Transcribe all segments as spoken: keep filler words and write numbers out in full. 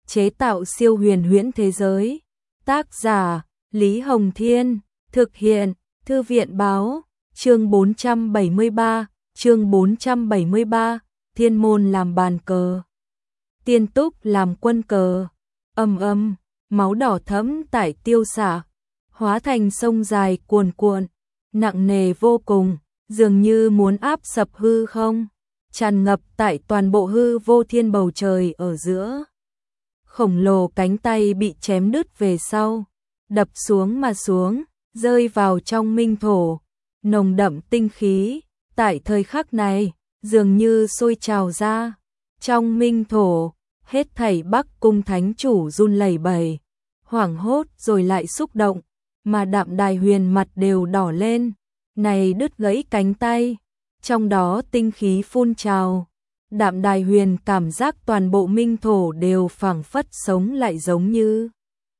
chế tạo siêu huyền huyễn thế giới. Tác giả Lý Hồng Thiên, thực hiện Thư viện Báo. Chương bốn trăm bảy mươi ba, chương bốn trăm bảy mươi ba, Thiên môn làm bàn cờ, Tiên túc làm quân cờ. Ầm ầm, máu đỏ thẫm tại tiêu xạ, hóa thành sông dài cuồn cuộn, nặng nề vô cùng, dường như muốn áp sập hư không, tràn ngập tại toàn bộ hư vô thiên bầu trời ở giữa. Khổng lồ cánh tay bị chém đứt về sau, đập xuống mà xuống, rơi vào trong minh thổ. Nồng đậm tinh khí, tại thời khắc này, dường như sôi trào ra. Trong minh thổ, hết thảy Bắc Cung thánh chủ run lẩy bẩy, hoảng hốt rồi lại xúc động, mà Đạm Đài Huyền mặt đều đỏ lên. Này đứt gãy cánh tay, trong đó tinh khí phun trào. Đạm Đài Huyền cảm giác toàn bộ minh thổ đều phảng phất sống lại giống như.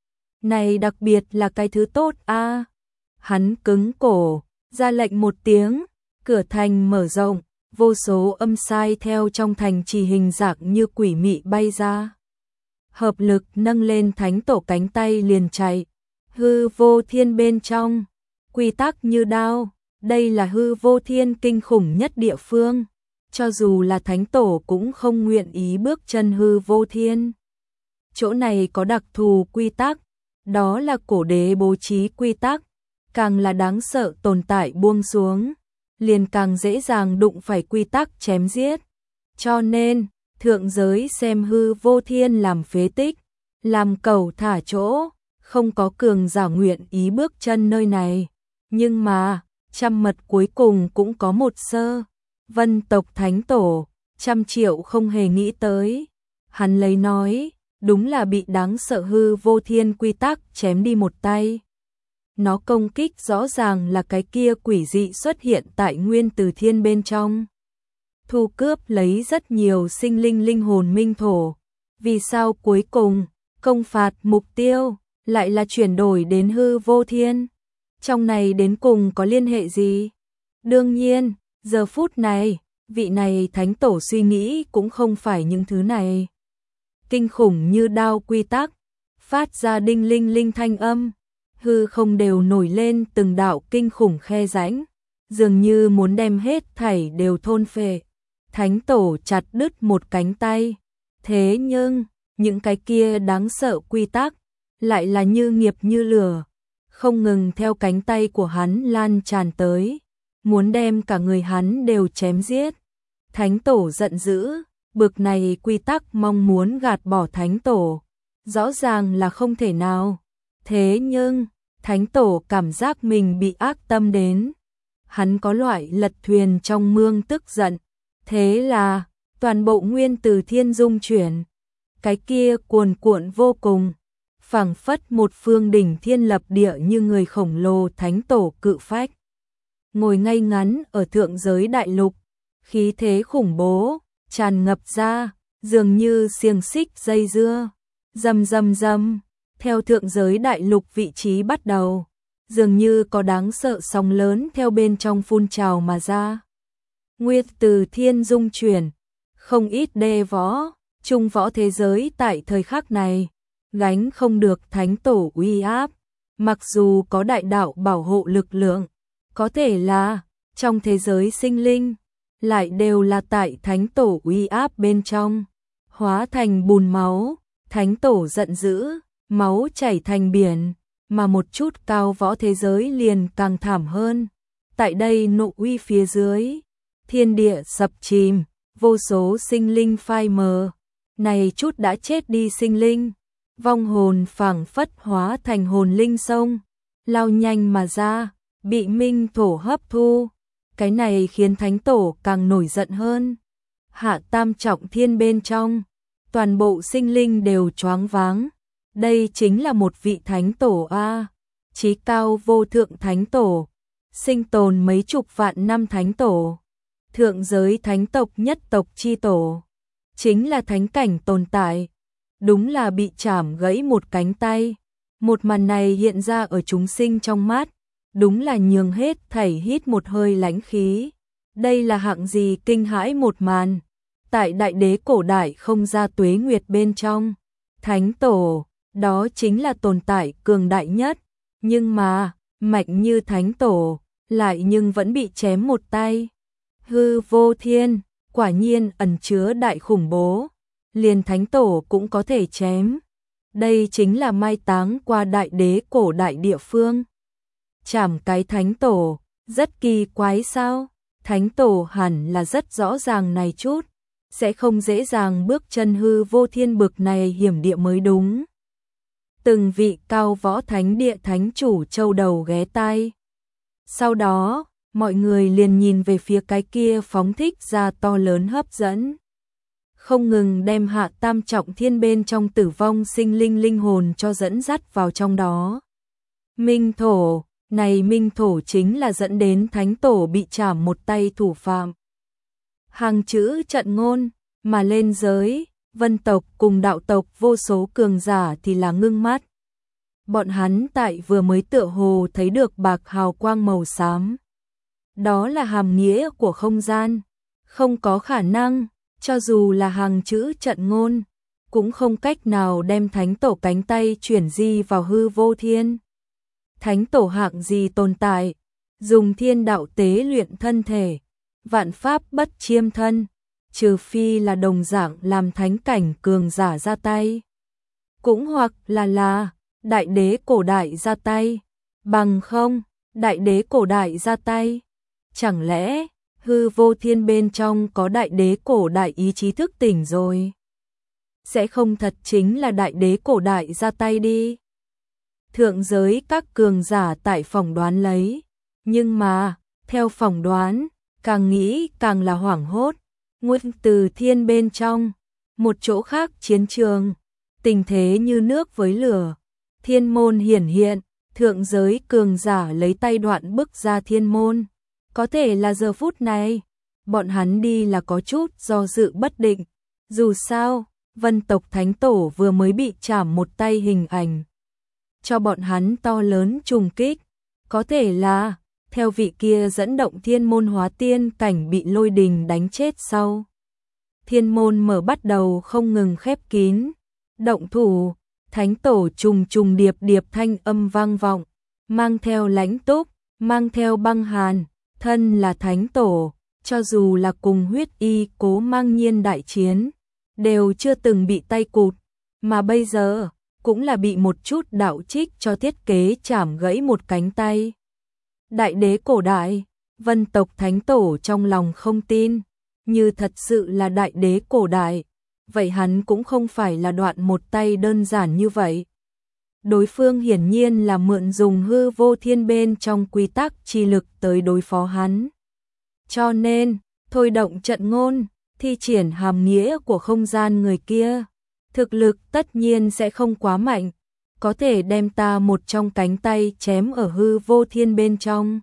Này đặc biệt là cái thứ tốt a. À. Hắn cứng cổ, ra lệnh một tiếng, cửa thành mở rộng, vô số âm sai theo trong thành trì hình dạng như quỷ mị bay ra. Hợp lực nâng lên thánh tổ cánh tay liền chạy. Hư vô thiên bên trong, quy tắc như đao, đây là hư vô thiên kinh khủng nhất địa phương. Cho dù là thánh tổ cũng không nguyện ý bước chân hư vô thiên. Chỗ này có đặc thù quy tắc, đó là cổ đế bố trí quy tắc. Càng là đáng sợ tồn tại buông xuống, liền càng dễ dàng đụng phải quy tắc chém giết. Cho nên, thượng giới xem hư vô thiên làm phế tích, làm cầu thả chỗ, không có cường giả nguyện ý bước chân nơi này. Nhưng mà, trăm mật cuối cùng cũng có một sơ. Vân tộc thánh tổ, trăm triệu không hề nghĩ tới. Hắn lấy nói, đúng là bị đáng sợ hư vô thiên quy tắc chém đi một tay. Nó công kích rõ ràng là cái kia quỷ dị xuất hiện tại nguyên từ thiên bên trong. Thu cướp lấy rất nhiều sinh linh linh hồn minh thổ. Vì sao cuối cùng, công phạt mục tiêu, lại là chuyển đổi đến hư vô thiên? Trong này đến cùng có liên hệ gì? Đương nhiên, giờ phút này, vị này thánh tổ suy nghĩ cũng không phải những thứ này. Kinh khủng như đao quy tắc, phát ra đinh linh linh thanh âm. Hư không đều nổi lên từng đạo kinh khủng khe rãnh, dường như muốn đem hết thảy đều thôn phệ. Thánh tổ chặt đứt một cánh tay, thế nhưng, những cái kia đáng sợ quy tắc, lại là như nghiệp như lửa, không ngừng theo cánh tay của hắn lan tràn tới, muốn đem cả người hắn đều chém giết. Thánh tổ giận dữ, bực này quy tắc mong muốn gạt bỏ thánh tổ, rõ ràng là không thể nào. Thế nhưng, thánh tổ cảm giác mình bị ác tâm đến. Hắn có loại lật thuyền trong mương tức giận. Thế là, toàn bộ nguyên từ thiên dung chuyển. Cái kia cuồn cuộn vô cùng. Phảng phất một phương đỉnh thiên lập địa như người khổng lồ thánh tổ cự phách. Ngồi ngay ngắn ở thượng giới đại lục. Khí thế khủng bố, tràn ngập ra, dường như xiềng xích dây dưa. Rầm rầm rầm. Theo thượng giới đại lục vị trí bắt đầu, dường như có đáng sợ sóng lớn theo bên trong phun trào mà ra. Nguyệt từ thiên dung chuyển, không ít đê võ, trung võ thế giới tại thời khắc này, gánh không được thánh tổ uy áp, mặc dù có đại đạo bảo hộ lực lượng, có thể là, trong thế giới sinh linh, lại đều là tại thánh tổ uy áp bên trong, hóa thành bùn máu, thánh tổ giận dữ. Máu chảy thành biển, mà một chút cao võ thế giới liền càng thảm hơn. Tại đây nộ uy phía dưới, thiên địa sập chìm, vô số sinh linh phai mờ. Này chút đã chết đi sinh linh, vong hồn phảng phất hóa thành hồn linh sông, lao nhanh mà ra, bị minh thổ hấp thu. Cái này khiến thánh tổ càng nổi giận hơn. Hạ tam trọng thiên bên trong, toàn bộ sinh linh đều choáng váng. Đây chính là một vị thánh tổ a, chí cao vô thượng thánh tổ, sinh tồn mấy chục vạn năm thánh tổ, thượng giới thánh tộc nhất tộc chi tổ, chính là thánh cảnh tồn tại, đúng là bị chảm gãy một cánh tay. Một màn này hiện ra ở chúng sinh trong mắt, đúng là nhường hết thảy hít một hơi lãnh khí. Đây là hạng gì kinh hãi một màn, tại đại đế cổ đại không ra tuế nguyệt bên trong. Thánh tổ, đó chính là tồn tại cường đại nhất, nhưng mà, mạnh như thánh tổ, lại nhưng vẫn bị chém một tay. Hư vô thiên, quả nhiên ẩn chứa đại khủng bố, liền thánh tổ cũng có thể chém. Đây chính là mai táng qua đại đế cổ đại địa phương. Chảm cái thánh tổ, rất kỳ quái sao? Thánh tổ hẳn là rất rõ ràng này chút, sẽ không dễ dàng bước chân hư vô thiên bực này hiểm địa mới đúng. Từng vị cao võ thánh địa thánh chủ châu đầu ghé tai. Sau đó, mọi người liền nhìn về phía cái kia phóng thích ra to lớn hấp dẫn. Không ngừng đem hạ tam trọng thiên bên trong tử vong sinh linh linh hồn cho dẫn dắt vào trong đó. Minh thổ, này minh thổ chính là dẫn đến thánh tổ bị chảm một tay thủ phạm. Hàng chữ trận ngôn, mà lên giới, vân tộc cùng đạo tộc vô số cường giả thì là ngưng mắt. Bọn hắn tại vừa mới tựa hồ thấy được bạc hào quang màu xám. Đó là hàm nghĩa của không gian, không có khả năng, cho dù là hàng chữ trận ngôn, cũng không cách nào đem thánh tổ cánh tay chuyển di vào hư vô thiên. Thánh tổ hạng gì tồn tại, dùng thiên đạo tế luyện thân thể, vạn pháp bất chiêm thân, trừ phi là đồng dạng làm thánh cảnh cường giả ra tay. Cũng hoặc là là, đại đế cổ đại ra tay, bằng không, đại đế cổ đại ra tay. Chẳng lẽ, hư vô thiên bên trong có đại đế cổ đại ý chí thức tỉnh rồi? Sẽ không thật chính là đại đế cổ đại ra tay đi. Thượng giới các cường giả tại phỏng đoán lấy, nhưng mà, theo phỏng đoán, càng nghĩ càng là hoảng hốt. Nguyên từ thiên bên trong, một chỗ khác chiến trường, tình thế như nước với lửa, thiên môn hiển hiện, thượng giới cường giả lấy tay đoạn bức ra thiên môn. Có thể là giờ phút này, bọn hắn đi là có chút do dự bất định. Dù sao, vân tộc thánh tổ vừa mới bị chảm một tay hình ảnh. Cho bọn hắn to lớn trùng kích. Có thể là, theo vị kia dẫn động thiên môn hóa tiên cảnh bị lôi đình đánh chết sau. Thiên môn mở bắt đầu không ngừng khép kín. Động thủ, thánh tổ trùng trùng điệp điệp thanh âm vang vọng. Mang theo lãnh túc, mang theo băng hàn. Thân là thánh tổ, cho dù là cùng huyết y cố mang nhiên đại chiến, đều chưa từng bị tay cụt, mà bây giờ, cũng là bị một chút đạo trích cho thiết kế chảm gãy một cánh tay. Đại đế cổ đại, vân tộc thánh tổ trong lòng không tin, như thật sự là đại đế cổ đại, vậy hắn cũng không phải là đoạn một tay đơn giản như vậy. Đối phương hiển nhiên là mượn dùng hư vô thiên bên trong quy tắc chi lực tới đối phó hắn. Cho nên, thôi động trận ngôn, thi triển hàm nghĩa của không gian người kia. Thực lực tất nhiên sẽ không quá mạnh, có thể đem ta một trong cánh tay chém ở hư vô thiên bên trong.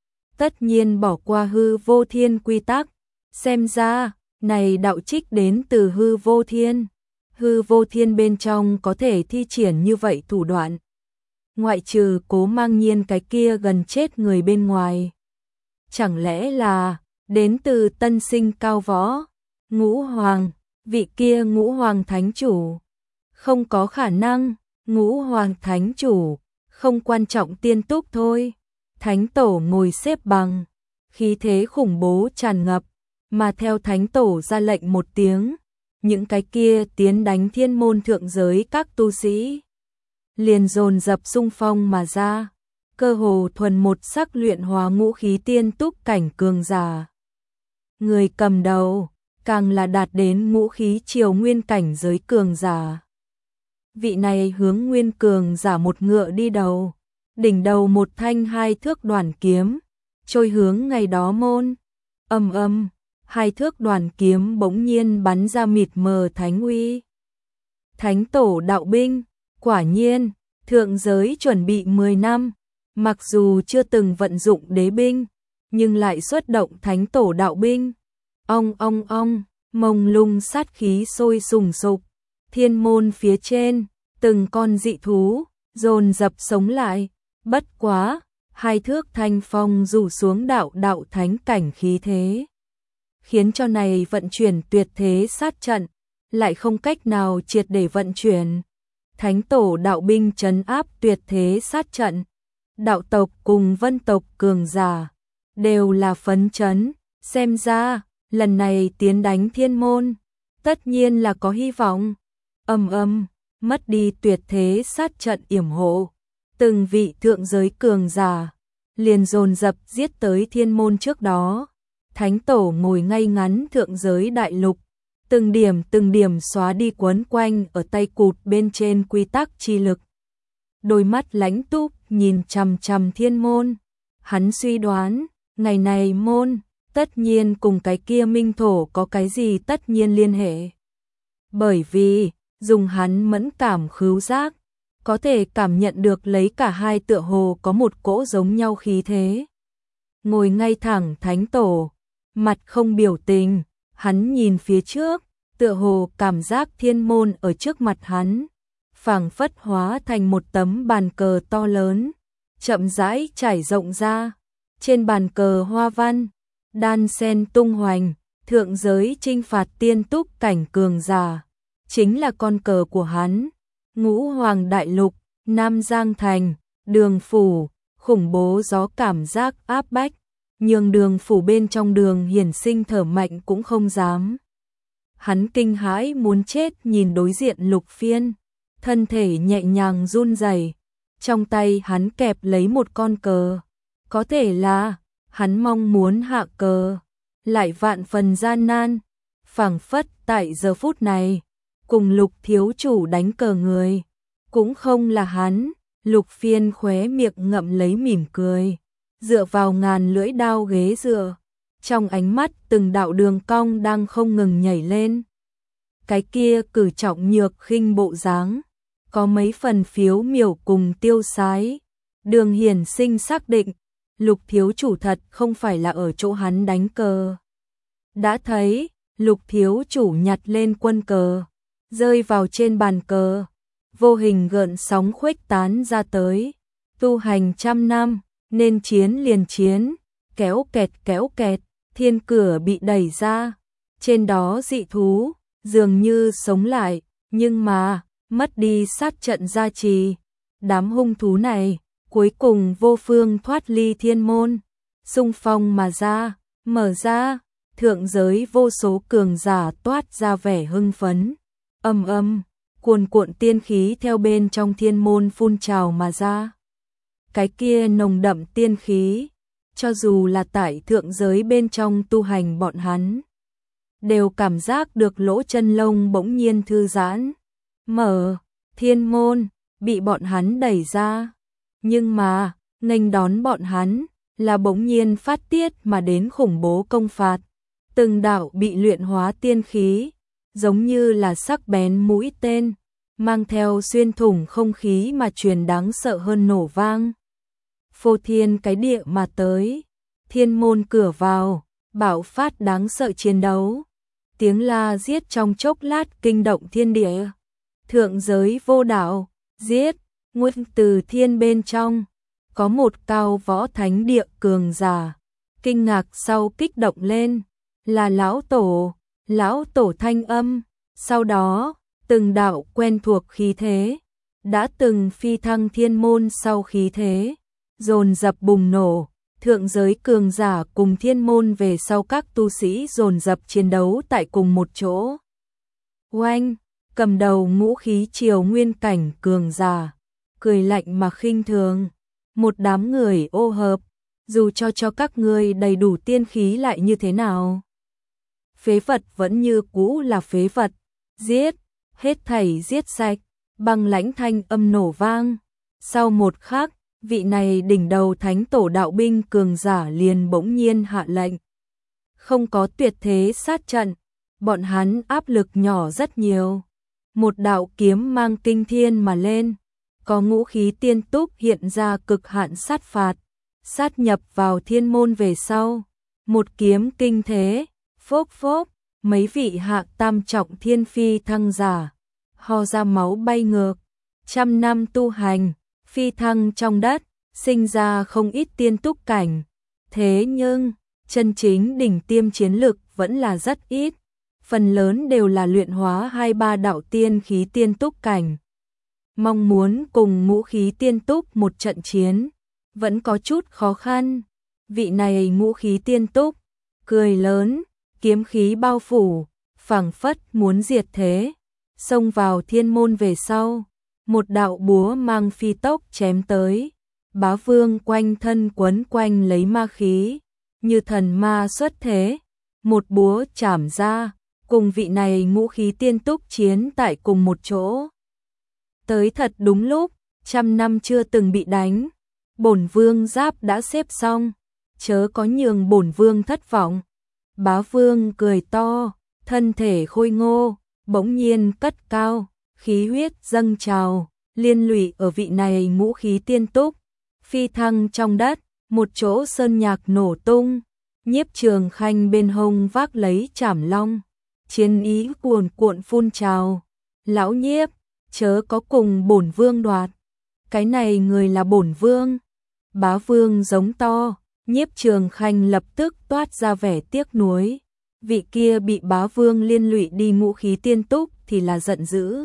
Tất nhiên bỏ qua hư vô thiên quy tắc, xem ra, này đạo trích đến từ hư vô thiên. Hư vô thiên bên trong có thể thi triển như vậy thủ đoạn. Ngoại trừ cố mang nhiên cái kia gần chết người bên ngoài. Chẳng lẽ là, đến từ tân sinh cao võ, ngũ hoàng, vị kia ngũ hoàng thánh chủ. Không có khả năng, ngũ hoàng thánh chủ, không quan trọng tiên túc thôi. Thánh tổ ngồi xếp bằng, khí thế khủng bố tràn ngập, mà theo thánh tổ ra lệnh một tiếng. Những cái kia tiến đánh thiên môn thượng giới các tu sĩ liền dồn dập xung phong mà ra, cơ hồ thuần một sắc luyện hóa ngũ khí tiên túc cảnh cường giả. Người cầm đầu càng là đạt đến ngũ khí triều nguyên cảnh giới cường giả. Vị này hướng nguyên cường giả một ngựa đi đầu, đỉnh đầu một thanh hai thước đoàn kiếm, trôi hướng ngày đó môn. Âm âm, hai thước đoàn kiếm bỗng nhiên bắn ra mịt mờ thánh uy. Thánh tổ đạo binh, quả nhiên, thượng giới chuẩn bị mười năm, mặc dù chưa từng vận dụng đế binh, nhưng lại xuất động thánh tổ đạo binh. Ong ong ong, mông lung sát khí sôi sùng sục, thiên môn phía trên, từng con dị thú, dồn dập sống lại, bất quá, hai thước thanh phong rủ xuống đạo đạo thánh cảnh khí thế. Khiến cho này vận chuyển tuyệt thế sát trận, lại không cách nào triệt để vận chuyển. Thánh tổ đạo binh trấn áp tuyệt thế sát trận, đạo tộc cùng vân tộc cường giả đều là phấn chấn, xem ra lần này tiến đánh thiên môn, tất nhiên là có hy vọng. Ầm ầm, mất đi tuyệt thế sát trận yểm hộ, từng vị thượng giới cường giả liền dồn dập giết tới thiên môn trước đó. Thánh tổ ngồi ngay ngắn thượng giới đại lục, từng điểm từng điểm xóa đi quấn quanh ở tay cụt bên trên quy tắc chi lực. Đôi mắt lãnh túc nhìn chằm chằm thiên môn, hắn suy đoán, ngày này môn tất nhiên cùng cái kia minh thổ có cái gì tất nhiên liên hệ. Bởi vì, dùng hắn mẫn cảm khứu giác, có thể cảm nhận được lấy cả hai tựa hồ có một cỗ giống nhau khí thế. Ngồi ngay thẳng thánh tổ, mặt không biểu tình, hắn nhìn phía trước, tựa hồ cảm giác thiên môn ở trước mặt hắn, phảng phất hóa thành một tấm bàn cờ to lớn, chậm rãi trải rộng ra. Trên bàn cờ hoa văn, đan sen tung hoành, thượng giới chinh phạt tiên túc cảnh cường giả, chính là con cờ của hắn. Ngũ Hoàng Đại Lục, Nam Giang Thành, Đường Phủ, khủng bố gió cảm giác áp bách, nhường Đường Phủ bên trong Đường Hiển Sinh thở mạnh cũng không dám. Hắn kinh hãi muốn chết nhìn đối diện Lục Phiên, thân thể nhẹ nhàng run rẩy, trong tay hắn kẹp lấy một con cờ, có thể là hắn mong muốn hạ cờ, lại vạn phần gian nan, phảng phất tại giờ phút này, cùng Lục thiếu chủ đánh cờ người, cũng không là hắn. Lục Phiên khóe miệng ngậm lấy mỉm cười, dựa vào ngàn lưỡi đao ghế dựa, trong ánh mắt từng đạo đường cong đang không ngừng nhảy lên. Cái kia cử trọng nhược khinh bộ dáng, có mấy phần phiếu miểu cùng tiêu sái. Đường Hiển Sinh xác định, Lục thiếu chủ thật không phải là ở chỗ hắn đánh cờ. Đã thấy, Lục thiếu chủ nhặt lên quân cờ, rơi vào trên bàn cờ, vô hình gợn sóng khuếch tán ra tới. Tu hành trăm năm, nên chiến liền chiến, kéo kẹt kéo kẹt, thiên cửa bị đẩy ra, trên đó dị thú dường như sống lại, nhưng mà mất đi sát trận gia trì. Đám hung thú này cuối cùng vô phương thoát ly thiên môn, xung phong mà ra, mở ra, thượng giới vô số cường giả toát ra vẻ hưng phấn. Ầm ầm, cuồn cuộn tiên khí theo bên trong thiên môn phun trào mà ra. Cái kia nồng đậm tiên khí, cho dù là tại thượng giới bên trong tu hành bọn hắn, đều cảm giác được lỗ chân lông bỗng nhiên thư giãn. Mở, thiên môn bị bọn hắn đẩy ra, nhưng mà nghênh đón bọn hắn là bỗng nhiên phát tiết mà đến khủng bố công phạt. Từng đạo bị luyện hóa tiên khí, giống như là sắc bén mũi tên, mang theo xuyên thủng không khí mà truyền đáng sợ hơn nổ vang. Phô thiên cái địa mà tới, thiên môn cửa vào, bạo phát đáng sợ chiến đấu. Tiếng la giết trong chốc lát kinh động thiên địa. Thượng giới vô đạo, giết, nguyên từ thiên bên trong, có một cao võ thánh địa cường giả. Kinh ngạc sau kích động lên, là lão tổ, lão tổ thanh âm. Sau đó, từng đạo quen thuộc khí thế, đã từng phi thăng thiên môn sau khí thế, dồn dập bùng nổ. Thượng giới cường giả cùng thiên môn về sau các tu sĩ dồn dập chiến đấu tại cùng một chỗ. Oanh, cầm đầu ngũ khí triều nguyên cảnh cường giả, cười lạnh mà khinh thường. Một đám người ô hợp, dù cho cho các ngươi đầy đủ tiên khí lại như thế nào. Phế vật vẫn như cũ là phế vật, giết, hết thảy giết sạch, băng lãnh thanh âm nổ vang. Sau một khắc, vị này đỉnh đầu thánh tổ đạo binh cường giả liền bỗng nhiên hạ lệnh. Không có tuyệt thế sát trận, bọn hắn áp lực nhỏ rất nhiều. Một đạo kiếm mang kinh thiên mà lên, có ngũ khí tiên túc hiện ra cực hạn sát phạt, sát nhập vào thiên môn về sau. Một kiếm kinh thế, phốc phốc, mấy vị hạ tam trọng thiên phi thăng giả, ho ra máu bay ngược. Trăm năm tu hành, phi thăng trong đất, sinh ra không ít tiên túc cảnh. Thế nhưng, chân chính đỉnh tiêm chiến lực vẫn là rất ít. Phần lớn đều là luyện hóa hai ba đạo tiên khí tiên túc cảnh. mong muốn cùng ngũ khí tiên túc một trận chiến, vẫn có chút khó khăn. Vị này ngũ khí tiên túc, cười lớn, kiếm khí bao phủ, phảng phất muốn diệt thế, xông vào thiên môn về sau, một đạo búa mang phi tốc chém tới, Bá Vương quanh thân quấn quanh lấy ma khí, như thần ma xuất thế, một búa chảm ra, cùng vị này ngũ khí tiên túc chiến tại cùng một chỗ. Tới thật đúng lúc, trăm năm chưa từng bị đánh, bổn vương giáp đã xếp xong, chớ có nhường bổn vương thất vọng. Bá Vương cười to, thân thể khôi ngô, bỗng nhiên cất cao, khí huyết dâng trào, liên lụy ở vị này ngũ khí tiên túc, phi thăng trong đất, một chỗ sơn nhạc nổ tung, Nhiếp Trường Khanh bên hông vác lấy trảm long, chiến ý cuồn cuộn phun trào. Lão Nhiếp, chớ có cùng bổn vương đoạt, cái này người là bổn vương. Bá Vương giống to, Nhiếp Trường Khanh lập tức toát ra vẻ tiếc nuối. Vị kia bị Bá Vương liên lụy đi ngũ khí tiên túc thì là giận dữ.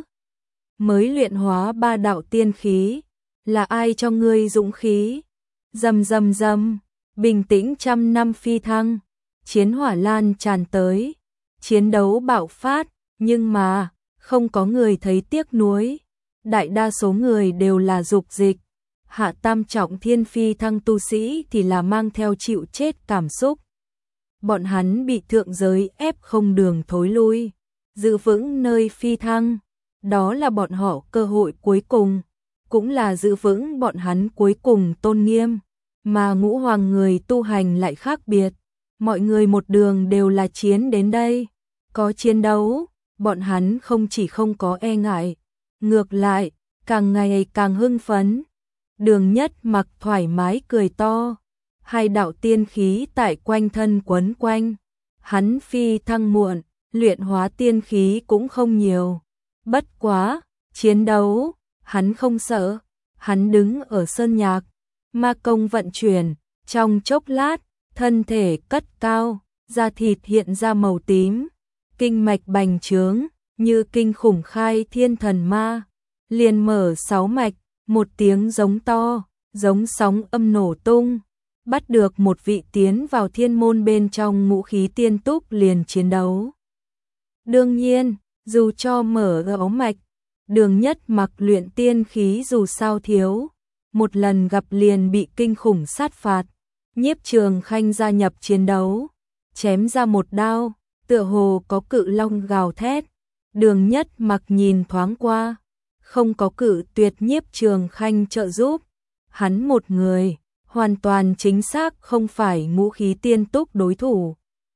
Mới luyện hóa ba đạo tiên khí, là ai cho ngươi dũng khí? Rầm rầm rầm, bình tĩnh trăm năm phi thăng, chiến hỏa lan tràn tới, chiến đấu bạo phát, nhưng mà không có người thấy tiếc nuối. Đại đa số người đều là dục dịch, hạ tam trọng thiên phi thăng tu sĩ thì là mang theo chịu chết cảm xúc. Bọn hắn bị thượng giới ép không đường thối lui, giữ vững nơi phi thăng, đó là bọn họ cơ hội cuối cùng, cũng là giữ vững bọn hắn cuối cùng tôn nghiêm. Mà ngũ hoàng người tu hành lại khác biệt, mọi người một đường đều là chiến đến đây, có chiến đấu, bọn hắn không chỉ không có e ngại, ngược lại, càng ngày càng hưng phấn. Đường Nhất Mặc thoải mái cười to, hai đạo tiên khí tại quanh thân quấn quanh, hắn phi thăng muộn, luyện hóa tiên khí cũng không nhiều. Bất quá, chiến đấu, hắn không sợ, hắn đứng ở sơn nhạc, ma công vận chuyển, trong chốc lát, thân thể cất cao, da thịt hiện ra màu tím, kinh mạch bành trướng, như kinh khủng khai thiên thần ma, liền mở sáu mạch, một tiếng giống to, giống sóng âm nổ tung, bắt được một vị tiến vào thiên môn bên trong ngũ khí tiên túc liền chiến đấu. Đương nhiên, dù cho mở gấu mạch, Đường Nhất Mặc luyện tiên khí dù sao thiếu, một lần gặp liền bị kinh khủng sát phạt. Nhiếp Trường Khanh gia nhập chiến đấu, chém ra một đao, tựa hồ có cự long gào thét. Đường Nhất Mặc nhìn thoáng qua, không có cự tuyệt Nhiếp Trường Khanh trợ giúp, hắn một người, hoàn toàn chính xác không phải ngũ khí tiên túc đối thủ.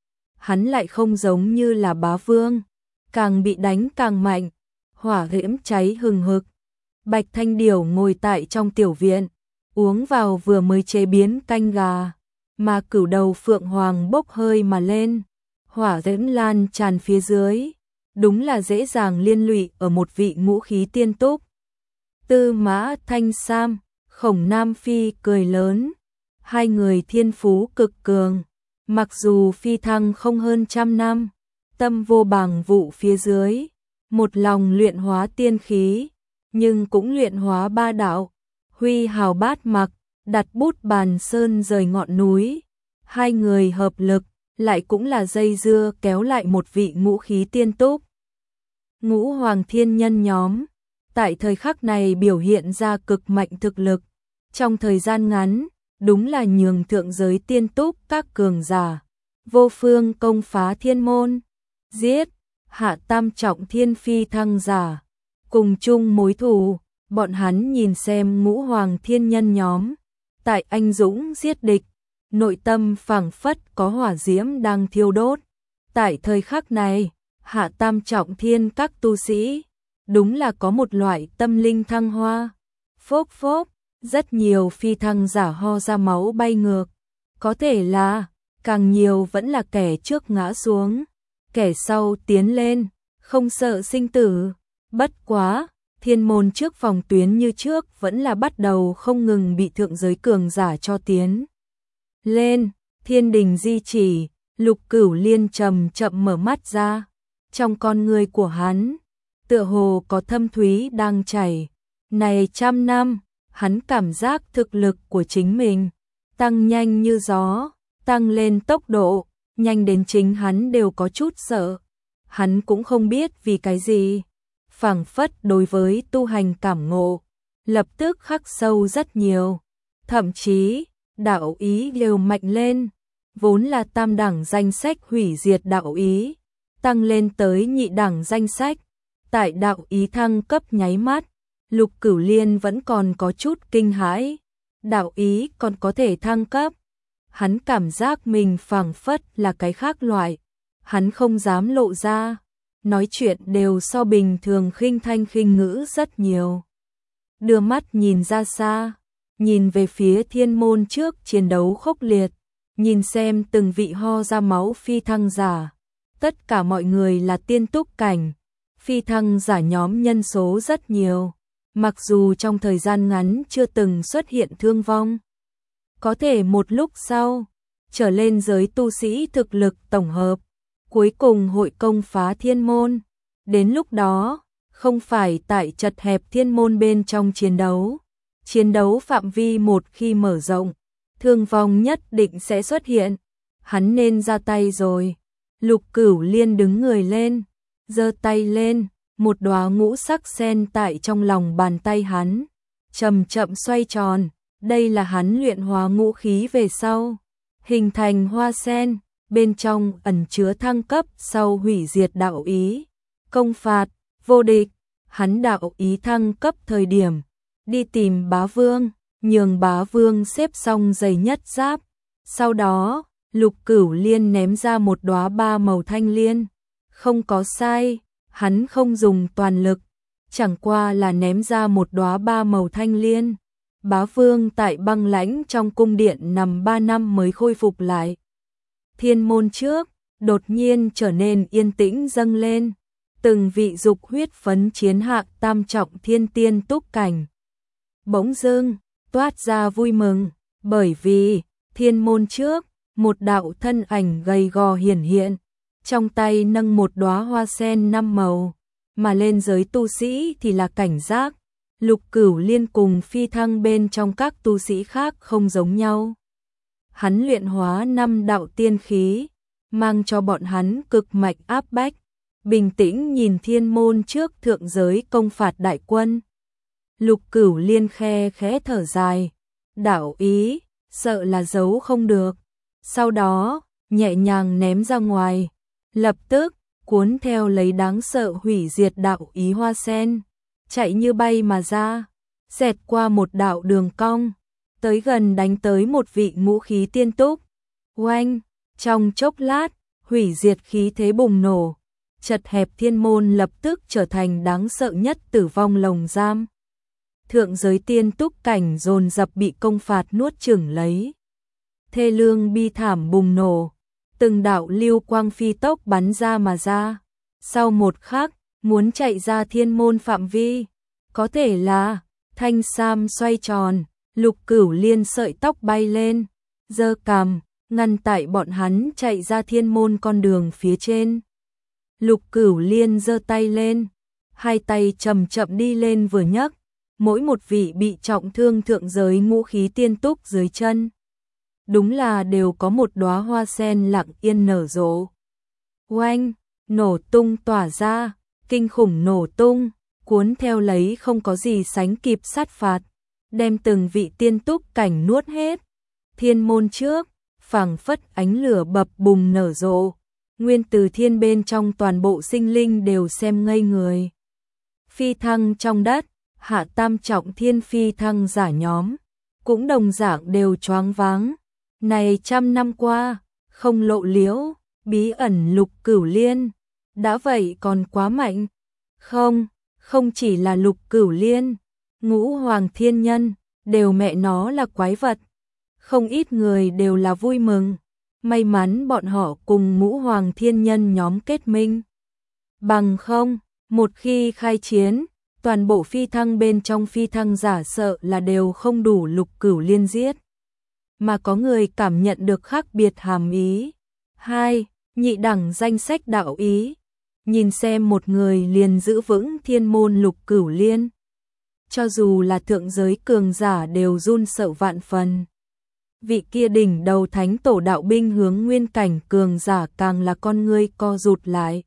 Hắn lại không giống như là Bá Vương, càng bị đánh càng mạnh, hỏa diễm cháy hừng hực. Bạch Thanh Điểu ngồi tại trong tiểu viện, uống vào vừa mới chế biến canh gà, mà cửu đầu phượng hoàng bốc hơi mà lên, hỏa diễm lan tràn phía dưới, đúng là dễ dàng liên lụy ở một vị ngũ khí tiên túc. Tư Mã Thanh Sam, Khổng Nam Phi cười lớn, hai người thiên phú cực cường, mặc dù phi thăng không hơn trăm năm, tâm vô bàng vụ phía dưới, một lòng luyện hóa tiên khí, nhưng cũng luyện hóa ba đạo, huy hào bát mặc, đặt bút bàn sơn rời ngọn núi. Hai người hợp lực, lại cũng là dây dưa kéo lại một vị ngũ khí tiên túc. Ngũ hoàng thiên nhân nhóm, tại thời khắc này biểu hiện ra cực mạnh thực lực, trong thời gian ngắn, đúng là nhường thượng giới tiên túc các cường giả, vô phương công phá thiên môn, giết, hạ tam trọng thiên phi thăng giả, cùng chung mối thù, bọn hắn nhìn xem ngũ hoàng thiên nhân nhóm, tại anh dũng giết địch, nội tâm phảng phất có hỏa diễm đang thiêu đốt. Tại thời khắc này, hạ tam trọng thiên các tu sĩ, đúng là có một loại tâm linh thăng hoa. Phốc phốc, rất nhiều phi thăng giả ho ra máu bay ngược, có thể là, càng nhiều vẫn là kẻ trước ngã xuống, kẻ sau tiến lên, không sợ sinh tử. Bất quá, thiên môn trước phòng tuyến như trước vẫn là bắt đầu không ngừng bị thượng giới cường giả cho tiến lên. Thiên đình di chỉ, Lục Cửu Liên chậm chậm mở mắt ra, trong con người của hắn, tựa hồ có thâm thúy đang chảy, Này trăm năm, hắn cảm giác thực lực của chính mình tăng nhanh như gió, tăng lên tốc độ, nhanh đến chính hắn đều có chút sợ. Hắn cũng không biết vì cái gì, phảng phất đối với tu hành cảm ngộ, lập tức khắc sâu rất nhiều, thậm chí, đạo ý đều mạnh lên, vốn là tam đẳng danh sách hủy diệt đạo ý, tăng lên tới nhị đẳng danh sách, tại đạo ý thăng cấp nháy mắt, Lục Cửu Liên vẫn còn có chút kinh hãi, đạo ý còn có thể thăng cấp, hắn cảm giác mình phảng phất là cái khác loại, hắn không dám lộ ra, nói chuyện đều so bình thường khinh thanh khinh ngữ rất nhiều. Đưa mắt nhìn ra xa, nhìn về phía thiên môn trước chiến đấu khốc liệt, nhìn xem từng vị ho ra máu phi thăng giả, tất cả mọi người là tiên túc cảnh, phi thăng giả nhóm nhân số rất nhiều, mặc dù trong thời gian ngắn chưa từng xuất hiện thương vong. Có thể một lúc sau, trở lên giới tu sĩ thực lực tổng hợp, cuối cùng hội công phá thiên môn. Đến lúc đó, không phải tại chật hẹp thiên môn bên trong chiến đấu. Chiến đấu phạm vi một khi mở rộng, thương vong nhất định sẽ xuất hiện. Hắn nên ra tay rồi. Lục Cửu Liên đứng người lên, giơ tay lên, một đóa ngũ sắc sen tại trong lòng bàn tay hắn, chậm chậm xoay tròn. Đây là hắn luyện hóa ngũ khí về sau, hình thành hoa sen, bên trong ẩn chứa thăng cấp sau hủy diệt đạo ý, công phạt, vô địch. Hắn đạo ý thăng cấp thời điểm, đi tìm bá vương, nhường bá vương xếp xong giày nhất giáp. Sau đó, Lục Cửu Liên ném ra một đóa ba màu thanh liên. Không có sai, hắn không dùng toàn lực, chẳng qua là ném ra một đóa ba màu thanh liên. Bá vương tại băng lãnh trong cung điện nằm ba năm mới khôi phục lại. Thiên môn trước, đột nhiên trở nên yên tĩnh dâng lên. Từng vị dục huyết phấn chiến hạng tam trọng thiên tiên túc cảnh. Bỗng dưng, toát ra vui mừng, bởi vì, thiên môn trước, một đạo thân ảnh gầy gò hiển hiện, trong tay nâng một đóa hoa sen năm màu, mà lên giới tu sĩ thì là cảnh giác. Lục Cửu Liên cùng phi thăng bên trong các tu sĩ khác không giống nhau. Hắn luyện hóa năm đạo tiên khí, mang cho bọn hắn cực mạnh áp bách, bình tĩnh nhìn thiên môn trước thượng giới công phạt đại quân. Lục Cửu Liên khe khẽ thở dài, đạo ý, sợ là giấu không được. Sau đó, nhẹ nhàng ném ra ngoài, lập tức, cuốn theo lấy đáng sợ hủy diệt đạo ý hoa sen, chạy như bay mà ra, xẹt qua một đạo đường cong, tới gần đánh tới một vị ngũ khí tiên túc. Oanh, trong chốc lát, hủy diệt khí thế bùng nổ, chật hẹp thiên môn lập tức trở thành đáng sợ nhất tử vong lồng giam. Thượng giới tiên túc cảnh dồn dập bị công phạt nuốt chửng lấy. Thê lương bi thảm bùng nổ, từng đạo lưu quang phi tốc bắn ra mà ra. Sau một khắc, muốn chạy ra thiên môn phạm vi, có thể là thanh sam xoay tròn, Lục Cửu Liên sợi tóc bay lên, giơ cằm, ngăn tại bọn hắn chạy ra thiên môn con đường phía trên. Lục Cửu Liên giơ tay lên, hai tay chậm chậm đi lên vừa nhấc, mỗi một vị bị trọng thương thượng giới ngũ khí tiên túc dưới chân. Đúng là đều có một đóa hoa sen lặng yên nở rộ. Oanh, nổ tung tỏa ra, kinh khủng nổ tung, cuốn theo lấy không có gì sánh kịp sát phạt, đem từng vị tiên túc cảnh nuốt hết. Thiên môn trước, phảng phất ánh lửa bập bùng nở rộ, nguyên từ thiên bên trong toàn bộ sinh linh đều xem ngây người. Phi thăng trong đất, hạ tam trọng thiên phi thăng giả nhóm, cũng đồng dạng đều choáng váng. Này trăm năm qua, không lộ liễu, bí ẩn Lục Cửu Liên, đã vậy còn quá mạnh. Không, không chỉ là Lục Cửu Liên, Ngũ Hoàng Thiên Nhân, đều mẹ nó là quái vật. Không ít người đều là vui mừng, may mắn bọn họ cùng Ngũ Hoàng Thiên Nhân nhóm kết minh. Bằng không, một khi khai chiến, toàn bộ phi thăng bên trong phi thăng giả sợ là đều không đủ Lục Cửu Liên giết. Mà có người cảm nhận được khác biệt hàm ý. Hai, nhị đẳng danh sách đạo ý. Nhìn xem một người liền giữ vững thiên môn Lục Cửu Liên. cho dù là thượng giới cường giả đều run sợ vạn phần. Vị kia đỉnh đầu thánh tổ đạo binh hướng nguyên cảnh cường giả càng là con ngươi co rụt lại.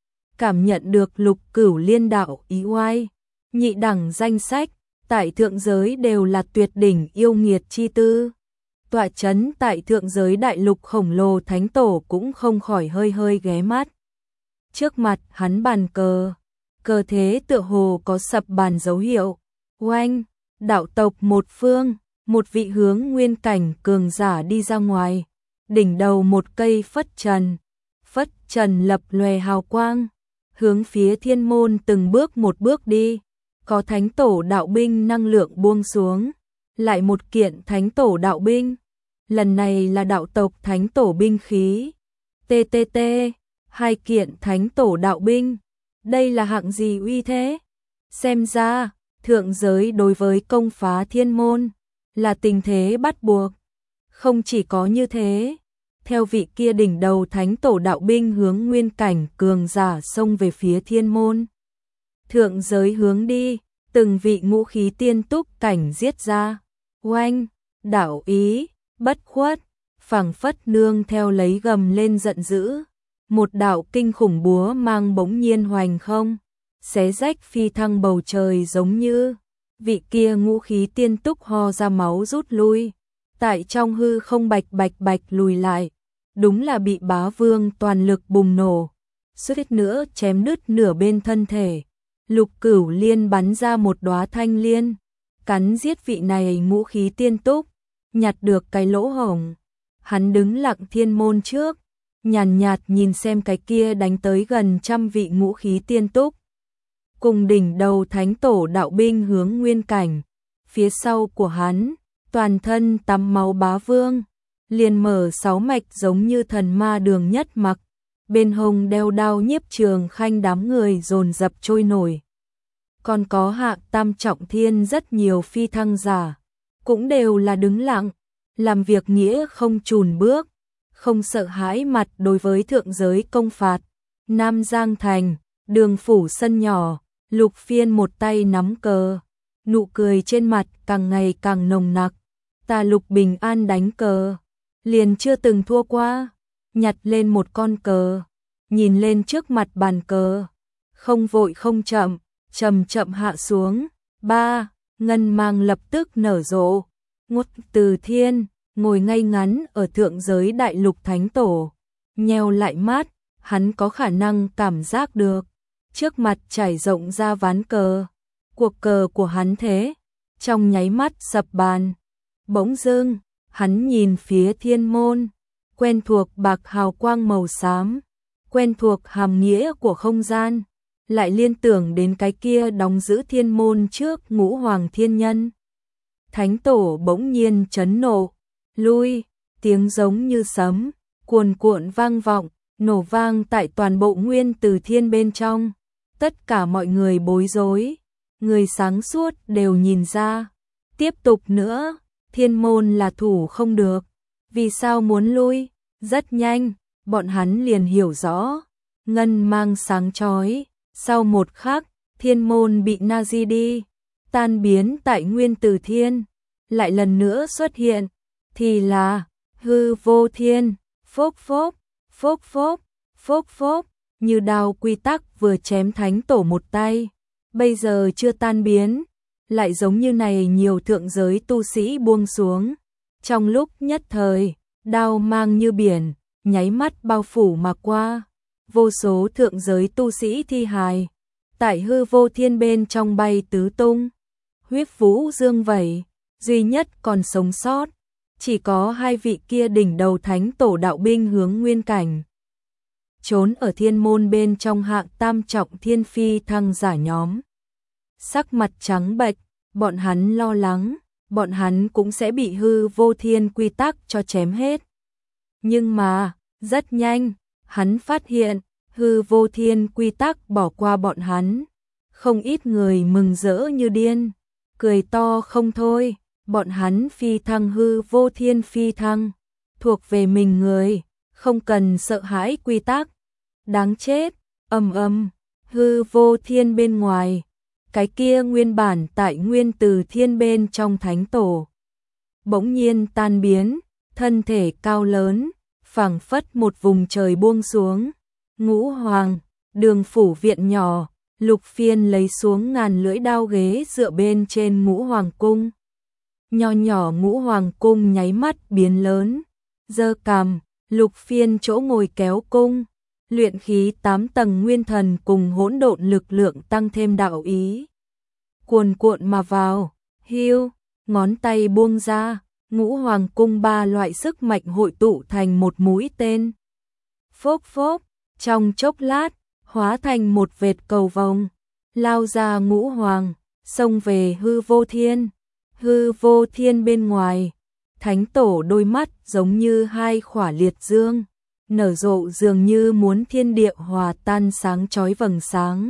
Cảm nhận được Lục Cửu liên đạo ý oai, nhị đẳng danh sách, tại thượng giới đều là tuyệt đỉnh yêu nghiệt chi tư. Tọa chấn tại thượng giới đại lục khổng lồ thánh tổ cũng không khỏi hơi hơi ghé mắt. Trước mặt hắn bàn cờ, cờ thế tựa hồ có sập bàn dấu hiệu. Oanh, đạo tộc một phương, một vị hướng nguyên cảnh cường giả đi ra ngoài, đỉnh đầu một cây phất trần, phất trần lập lòe hào quang, hướng phía thiên môn từng bước một bước đi, có thánh tổ đạo binh năng lượng buông xuống, lại một kiện thánh tổ đạo binh, lần này là đạo tộc thánh tổ binh khí, tê tê tê, hai kiện thánh tổ đạo binh, đây là hạng gì uy thế? Xem ra, thượng giới đối với công phá thiên môn, là tình thế bắt buộc. Không chỉ có như thế, theo vị kia đỉnh đầu thánh tổ đạo binh hướng nguyên cảnh cường giả xông về phía thiên môn. Thượng giới hướng đi, từng vị ngũ khí tiên túc cảnh giết ra. Oanh, đạo ý, bất khuất, phảng phất nương theo lấy gầm lên giận dữ. Một đạo kinh khủng búa mang bỗng nhiên hoành không, xé rách phi thăng bầu trời giống như vị kia ngũ khí tiên túc ho ra máu rút lui, tại trong hư không bạch bạch bạch lùi lại, đúng là bị bá vương toàn lực bùng nổ, suýt nữa chém đứt nửa bên thân thể. Lục Cửu liên bắn ra một đóa thanh liên, cắn giết vị này ngũ khí tiên túc, nhặt được cái lỗ hổng. Hắn đứng lặng thiên môn trước, nhàn nhạt, nhạt nhìn xem cái kia đánh tới gần trăm vị ngũ khí tiên túc. Cùng đỉnh đầu thánh tổ đạo binh hướng nguyên cảnh, phía sau của hắn, toàn thân tắm máu bá vương, liền mở sáu mạch giống như thần ma đường nhất mặc, bên hông đeo đao nhiếp trường khanh đám người dồn dập trôi nổi. Còn có hạ tam trọng thiên rất nhiều phi thăng giả, cũng đều là đứng lặng, làm việc nghĩa không chùn bước, không sợ hãi mặt đối với thượng giới công phạt. Nam Giang Thành, Đường phủ sân nhỏ, Lục Phiên một tay nắm cờ, nụ cười trên mặt càng ngày càng nồng nặc. Ta Lục Bình An đánh cờ, liền chưa từng thua qua, nhặt lên một con cờ, nhìn lên trước mặt bàn cờ, không vội không chậm, chậm chậm hạ xuống. Ba, ngân mang lập tức nở rộ. Ngút Từ Thiên ngồi ngay ngắn ở thượng giới đại lục thánh tổ, nheo lại mắt, hắn có khả năng cảm giác được trước mặt trải rộng ra ván cờ, cuộc cờ của hắn thế, trong nháy mắt sập bàn. Bỗng dưng, hắn nhìn phía thiên môn, quen thuộc bạc hào quang màu xám, quen thuộc hàm nghĩa của không gian, lại liên tưởng đến cái kia đóng giữ thiên môn trước ngũ hoàng thiên nhân. Thánh tổ bỗng nhiên chấn nộ, lui, tiếng giống như sấm, cuồn cuộn vang vọng, nổ vang tại toàn bộ Nguyên Từ Thiên bên trong. Tất cả mọi người bối rối, người sáng suốt đều nhìn ra. Tiếp tục nữa, thiên môn là thủ không được. Vì sao muốn lui? Rất nhanh, bọn hắn liền hiểu rõ. Ngân mang sáng chói, sau một khắc, thiên môn bị nazi đi, tan biến tại Nguyên Từ Thiên. Lại lần nữa xuất hiện, thì là hư vô thiên, phốc phốc, phốc phốc, phốc phốc, như đao quy tắc vừa chém thánh tổ một tay, bây giờ chưa tan biến, lại giống như này nhiều thượng giới tu sĩ buông xuống. Trong lúc nhất thời, đao mang như biển, nháy mắt bao phủ mà qua, vô số thượng giới tu sĩ thi hài, tại hư vô thiên bên trong bay tứ tung, huyết vũ dương vẩy, duy nhất còn sống sót, chỉ có hai vị kia đỉnh đầu thánh tổ đạo binh hướng nguyên cảnh. Trốn ở thiên môn bên trong hạng tam trọng thiên phi thăng giả nhóm. Sắc mặt trắng bệch, bọn hắn lo lắng, bọn hắn cũng sẽ bị hư vô thiên quy tắc cho chém hết. Nhưng mà, rất nhanh, hắn phát hiện, hư vô thiên quy tắc bỏ qua bọn hắn. Không ít người mừng rỡ như điên, cười to không thôi, bọn hắn phi thăng hư vô thiên phi thăng, thuộc về mình người, không cần sợ hãi quy tắc. Đáng chết, ầm ầm, hư vô thiên bên ngoài, cái kia nguyên bản tại nguyên từ thiên bên trong thánh tổ. Bỗng nhiên tan biến, thân thể cao lớn, phảng phất một vùng trời buông xuống. Ngũ Hoàng, Đường phủ viện nhỏ, Lục Phiên lấy xuống ngàn lưỡi đao ghế dựa bên trên Ngũ Hoàng cung. Nho nhỏ Ngũ Hoàng cung nháy mắt biến lớn, giơ cằm, Lục Phiên chỗ ngồi kéo cung, luyện khí tám tầng nguyên thần cùng hỗn độn lực lượng tăng thêm đạo ý. Cuồn cuộn mà vào, hưu, ngón tay buông ra, Ngũ Hoàng cung ba loại sức mạnh hội tụ thành một mũi tên. Phốc phốc, trong chốc lát, hóa thành một vệt cầu vồng, lao ra Ngũ Hoàng, xông về hư vô thiên. Hư vô thiên bên ngoài, thánh tổ đôi mắt giống như hai khỏa liệt dương, nở rộ dường như muốn thiên địa hòa tan sáng chói vầng sáng.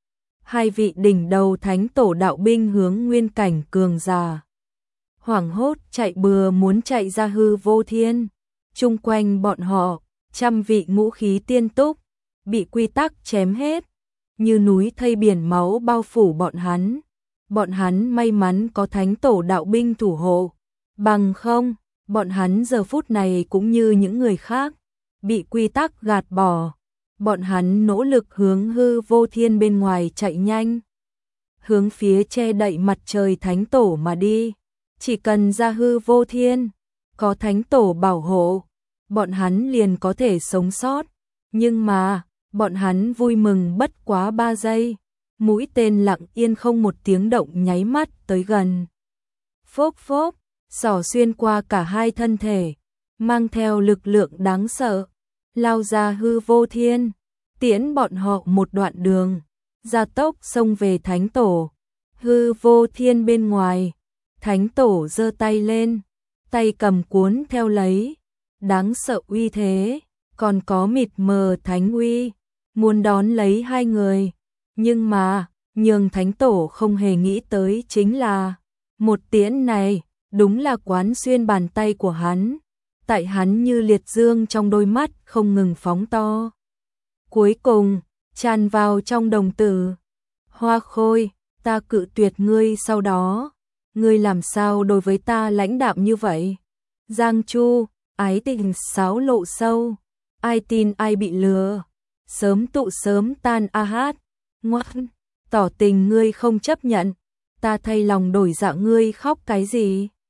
Hai vị đỉnh đầu thánh tổ đạo binh hướng nguyên cảnh cường giả. Hoảng hốt chạy bừa muốn chạy ra hư vô thiên, chung quanh bọn họ, trăm vị ngũ khí tiên túc, bị quy tắc chém hết, như núi thây biển máu bao phủ bọn hắn. Bọn hắn may mắn có thánh tổ đạo binh thủ hộ, bằng không, bọn hắn giờ phút này cũng như những người khác, bị quy tắc gạt bỏ. Bọn hắn nỗ lực hướng hư vô thiên bên ngoài chạy nhanh, hướng phía che đậy mặt trời thánh tổ mà đi. Chỉ cần ra hư vô thiên, có thánh tổ bảo hộ, bọn hắn liền có thể sống sót. Nhưng mà, bọn hắn vui mừng bất quá ba giây. Mũi tên lặng yên không một tiếng động nháy mắt tới gần. Phốc phốc, xỏ xuyên qua cả hai thân thể, mang theo lực lượng đáng sợ, lao ra hư vô thiên, tiễn bọn họ một đoạn đường, gia tốc xông về thánh tổ. Hư vô thiên bên ngoài, thánh tổ giơ tay lên, tay cầm cuốn theo lấy, đáng sợ uy thế, còn có mịt mờ thánh uy, muốn đón lấy hai người. Nhưng mà, nhường thánh tổ không hề nghĩ tới chính là, một tiễn này, đúng là quán xuyên bàn tay của hắn, tại hắn như liệt dương trong đôi mắt không ngừng phóng to. Cuối cùng, tràn vào trong đồng tử. Hoa Khôi, ta cự tuyệt ngươi sau đó, ngươi làm sao đối với ta lãnh đạm như vậy? Giang Chu, ái tình sáo lộ sâu, ai tin ai bị lừa, sớm tụ sớm tan a hát. Ngoan, tỏ tình ngươi không chấp nhận, ta thay lòng đổi dạ ngươi khóc cái gì?